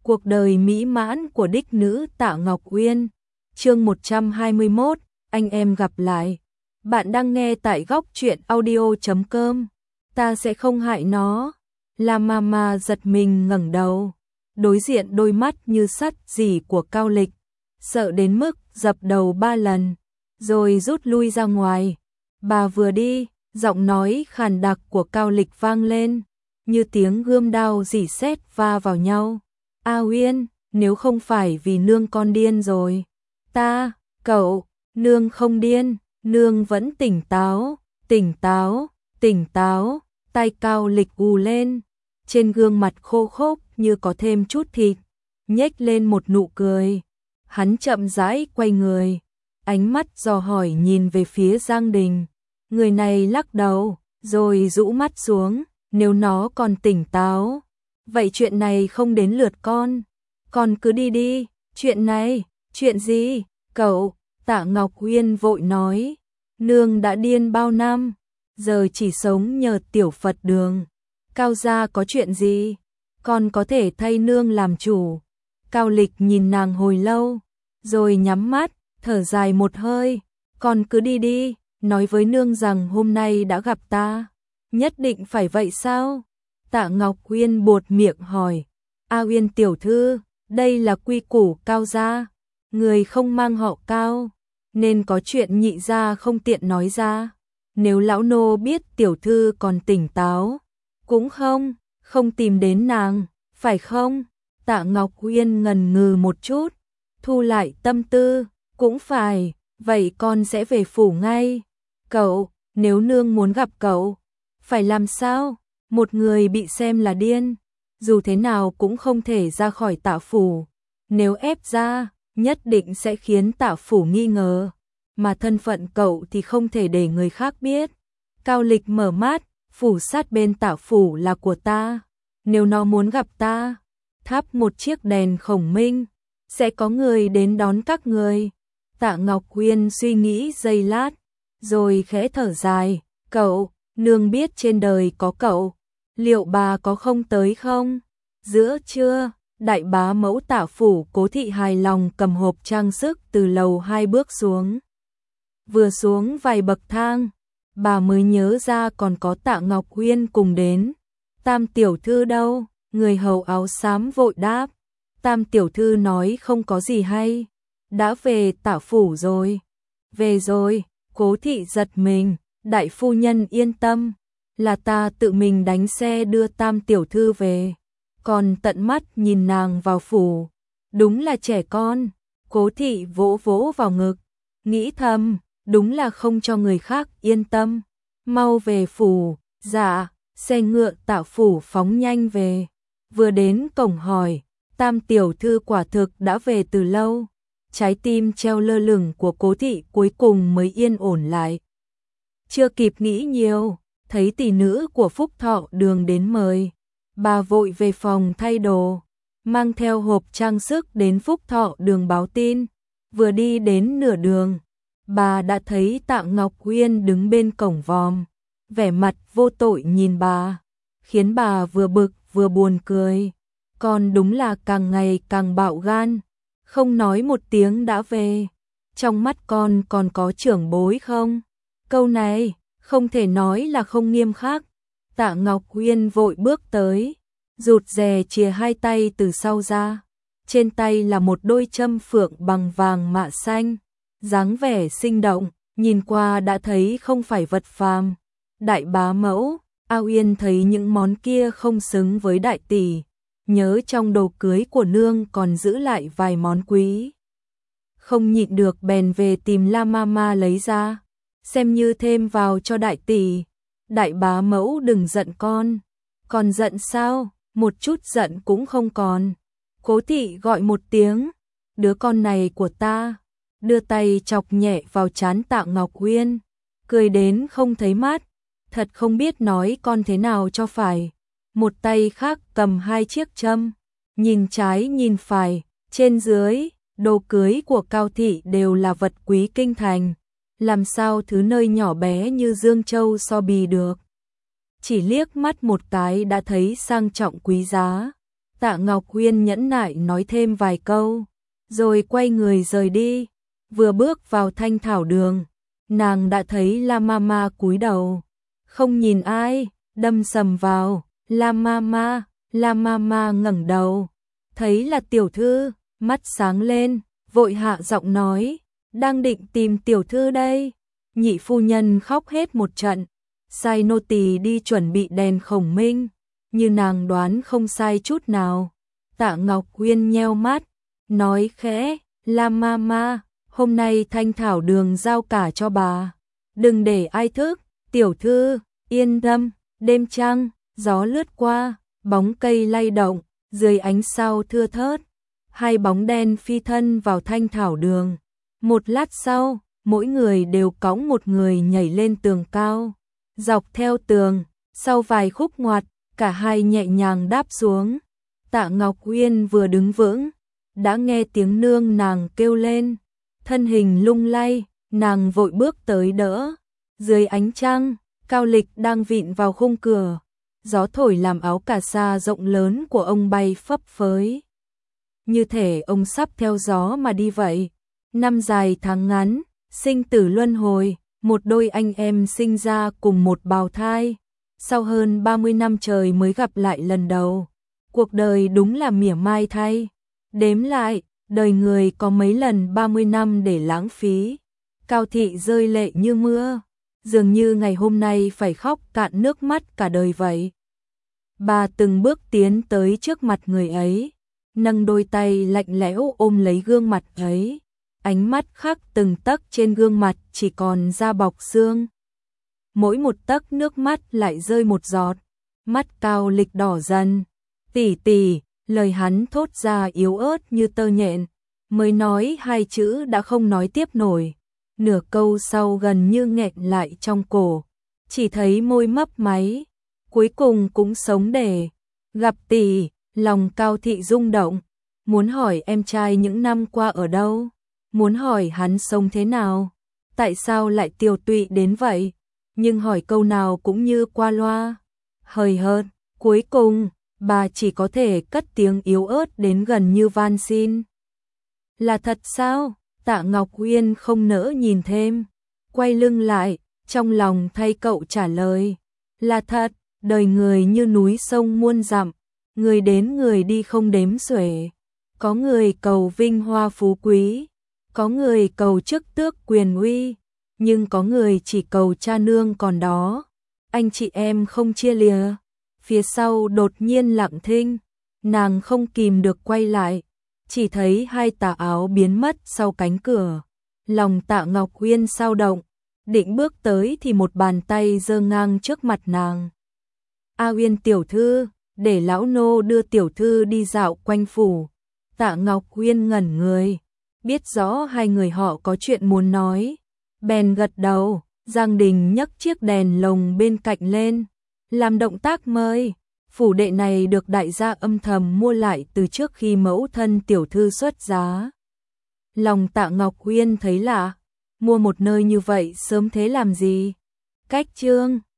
Cuộc đời mỹ mãn của đích nữ Tạ Ngọc Uyên. Chương 121, anh em gặp lại. Bạn đang nghe tại góc truyện audio.com. Ta sẽ không hại nó. La Mama giật mình ngẩng đầu, đối diện đôi mắt như sắt dỉ của Cao Lịch, sợ đến mức dập đầu 3 lần, rồi rút lui ra ngoài. Bà vừa đi, giọng nói khàn đặc của Cao Lịch vang lên, như tiếng gươm đao rỉ sét va vào nhau. A Uyên, nếu không phải vì nương con điên rồi. Cậu, nương không điên, nương vẫn tỉnh táo, tỉnh táo, tay Cao Lịch ù lên, trên gương mặt khô khốc như có thêm chút thịt, nhếch lên một nụ cười. Hắn chậm rãi quay người, ánh mắt dò hỏi nhìn về phía Giang Đình. Người này lắc đầu, rồi rũ mắt xuống, nếu nó còn tỉnh táo, vậy chuyện này không đến lượt con cứ đi đi. Chuyện gì, cậu? Tạ Ngọc Uyên vội nói, nương đã điên bao năm, giờ chỉ sống nhờ tiểu Phật đường. Cao gia có chuyện gì, con có thể thay nương làm chủ. Cao Lịch nhìn nàng hồi lâu, rồi nhắm mắt, thở dài một hơi, con cứ đi đi, nói với nương rằng hôm nay đã gặp ta. Nhất định phải vậy sao? Tạ Ngọc Uyên buột miệng hỏi. A Uyên tiểu thư, đây là quy củ Cao gia, người không mang họ Cao, nên có chuyện nhị gia không tiện nói ra. Nếu lão nô biết tiểu thư còn tỉnh táo, cũng không tìm đến nàng, phải không? Tạ Ngọc Uyên ngần ngừ một chút, thu lại tâm tư, cũng phải, vậy con sẽ về phủ ngay. Cậu, nếu nương muốn gặp cậu, phải làm sao? Một người bị xem là điên, dù thế nào cũng không thể ra khỏi Tạ phủ. Nếu ép ra, nhất định sẽ khiến Tạ phủ nghi ngờ, mà thân phận cậu thì không thể để người khác biết. Cao Lịch mở mắt, phủ sát bên Tạ phủ là của ta, nếu nó muốn gặp ta, thắp một chiếc đèn khổng minh, sẽ có người đến đón các người. Tạ Ngọc Uyên suy nghĩ giây lát, rồi khẽ thở dài, cậu, nương biết trên đời có cậu, liệu bà có không tới không? Giữa trưa, đại bá mẫu Tạ phủ Cố thị hài lòng cầm hộp trang sức từ lầu 2 bước xuống. Vừa xuống vài bậc thang, bà mới nhớ ra còn có Tạ Ngọc Uyên cùng đến. Tam tiểu thư đâu? Người hầu áo xám vội đáp. Tam tiểu thư nói không có gì hay, đã về Tạ phủ rồi. Về rồi, Cố thị giật mình, đại phu nhân yên tâm, là ta tự mình đánh xe đưa Tam tiểu thư về, còn tận mắt nhìn nàng vào phủ, đúng là trẻ con. Cố thị vỗ vỗ vào ngực, nghĩ thầm, đúng là không cho người khác yên tâm. Mau về phủ. Dạ. Xe ngựa Tạ phủ phóng nhanh về, vừa đến cổng hỏi, Tam tiểu thư quả thực đã về từ lâu. Trái tim treo lơ lửng của Cố thị cuối cùng mới yên ổn lại. Chưa kịp nghĩ nhiều, thấy tỷ nữ của Phúc Thọ đường đến mời, bà vội về phòng thay đồ, mang theo hộp trang sức đến Phúc Thọ đường báo tin. Vừa đi đến nửa đường, bà đã thấy Tạ Ngọc Uyên đứng bên cổng vòm, vẻ mặt vô tội nhìn bà, khiến bà vừa bực vừa buồn cười. Con đúng là càng ngày càng bạo gan, không nói một tiếng đã về. Trong mắt con còn có trưởng bối không? Câu này không thể nói là không nghiêm khắc. Tạ Ngọc Uyên vội bước tới, rụt rè chìa hai tay từ sau ra. Trên tay là một đôi châm phượng bằng vàng mạ xanh, dáng vẻ sinh động, nhìn qua đã thấy không phải vật phàm. Đại bá mẫu, A Uyên thấy những món kia không xứng với đại tỷ, nhớ trong đồ cưới của nương còn giữ lại vài món quý, không nhịn được bèn về tìm La Mama lấy ra, xem như thêm vào cho đại tỷ. Đại bá mẫu đừng giận con giận sao? Một chút giận cũng không còn. Cố thị gọi một tiếng, đứa con này của ta, đưa tay chọc nhẹ vào trán Tạ Ngọc Uyên, cười đến không thấy mắt, thật không biết nói con thế nào cho phải. Một tay khác cầm hai chiếc châm, nhìn trái nhìn phải, trên dưới, đồ cưới của Cao thị đều là vật quý kinh thành, làm sao thứ nơi nhỏ bé như Dương Châu so bì được. Chỉ liếc mắt một cái đã thấy sang trọng quý giá. Tạ Ngọc Uyên nhẫn nại nói thêm vài câu, rồi quay người rời đi. Vừa bước vào thanh thảo đường, nàng đã thấy La Mama cúi đầu, không nhìn ai, đâm sầm vào. La Mama ngẩng đầu, thấy là tiểu thư, mắt sáng lên, vội hạ giọng nói, đang định tìm tiểu thư đây. Nhị phu nhân khóc hết một trận, sai nô tỳ đi chuẩn bị đèn khổng minh, như nàng đoán không sai chút nào. Tạ Ngọc Uyên nheo mắt, nói khẽ, La Mama, hôm nay thanh thảo đường giao cả cho bà, đừng để ai thức. Tiểu thư, yên tâm. Đêm trăng, gió lướt qua, bóng cây lay động, dưới ánh sao thưa thớt, hai bóng đen phi thân vào thanh thảo đường. Một lát sau, mỗi người đều cõng một người nhảy lên tường cao, dọc theo tường, sau vài khúc ngoặt, cả hai nhẹ nhàng đáp xuống. Tạ Ngọc Uyên vừa đứng vững, đã nghe tiếng nương nàng kêu lên, thân hình lung lay, nàng vội bước tới đỡ. Dưới ánh trăng, Cao Lịch đang vịn vào khung cửa, gió thổi làm áo cà sa rộng lớn của ông bay phấp phới. Như thể ông sắp theo gió mà đi vậy. Năm dài tháng ngắn, sinh tử luân hồi, một đôi anh em sinh ra cùng một bào thai. Sau hơn 30 năm trời mới gặp lại lần đầu. Cuộc đời đúng là mỉa mai thay. Đếm lại, đời người có mấy lần 30 năm để lãng phí. Cao Thị rơi lệ như mưa, dường như ngày hôm nay phải khóc cạn nước mắt cả đời vậy. Bà từng bước tiến tới trước mặt người ấy, nâng đôi tay lạnh lẽo ôm lấy gương mặt ấy. Ánh mắt khắc từng tấc trên gương mặt chỉ còn da bọc xương. Mỗi một tấc nước mắt lại rơi một giọt. Mắt Cao Lịch đỏ dần. Tỷ tỷ, lời hắn thốt ra yếu ớt như tơ nhện. Mới nói hai chữ đã không nói tiếp nổi. Nửa câu sau gần như nghẹn lại trong cổ. Chỉ thấy môi mấp máy. Cuối cùng cũng sống để gặp tỷ. Lòng Cao Thị rung động. Muốn hỏi em trai những năm qua ở đâu. Muốn hỏi hắn sống thế nào. Tại sao lại tiều tụy đến vậy. Nhưng hỏi câu nào cũng như qua loa. Hời hợt. Cuối cùng, bà chỉ có thể cất tiếng yếu ớt đến gần như van xin. Là thật sao? Tạ Ngọc Uyên không nỡ nhìn thêm. Quay lưng lại, trong lòng thay cậu trả lời. Là thật, đời người như núi sông muôn dặm. Người đến người đi không đếm xuể. Có người cầu vinh hoa phú quý. Có người cầu chức tước quyền uy. Nhưng có người chỉ cầu cha nương còn đó. Anh chị em không chia lìa. Phía sau đột nhiên lặng thinh. Nàng không kìm được quay lại. Chỉ thấy hai tà áo biến mất sau cánh cửa. Lòng Tạ Ngọc Uyên sao động. Định bước tới thì một bàn tay giơ ngang trước mặt nàng. A Uyên tiểu thư, để lão nô đưa tiểu thư đi dạo quanh phủ. Tạ Ngọc Uyên ngẩn người. Biết rõ hai người họ có chuyện muốn nói. Bèn gật đầu. Giang Đình nhấc chiếc đèn lồng bên cạnh lên. Làm động tác mời. Phủ đệ này được đại gia âm thầm mua lại từ trước khi mẫu thân tiểu thư xuất giá. Lòng Tạ Ngọc Uyên thấy lạ. Mua một nơi như vậy sớm thế làm gì? Cách chương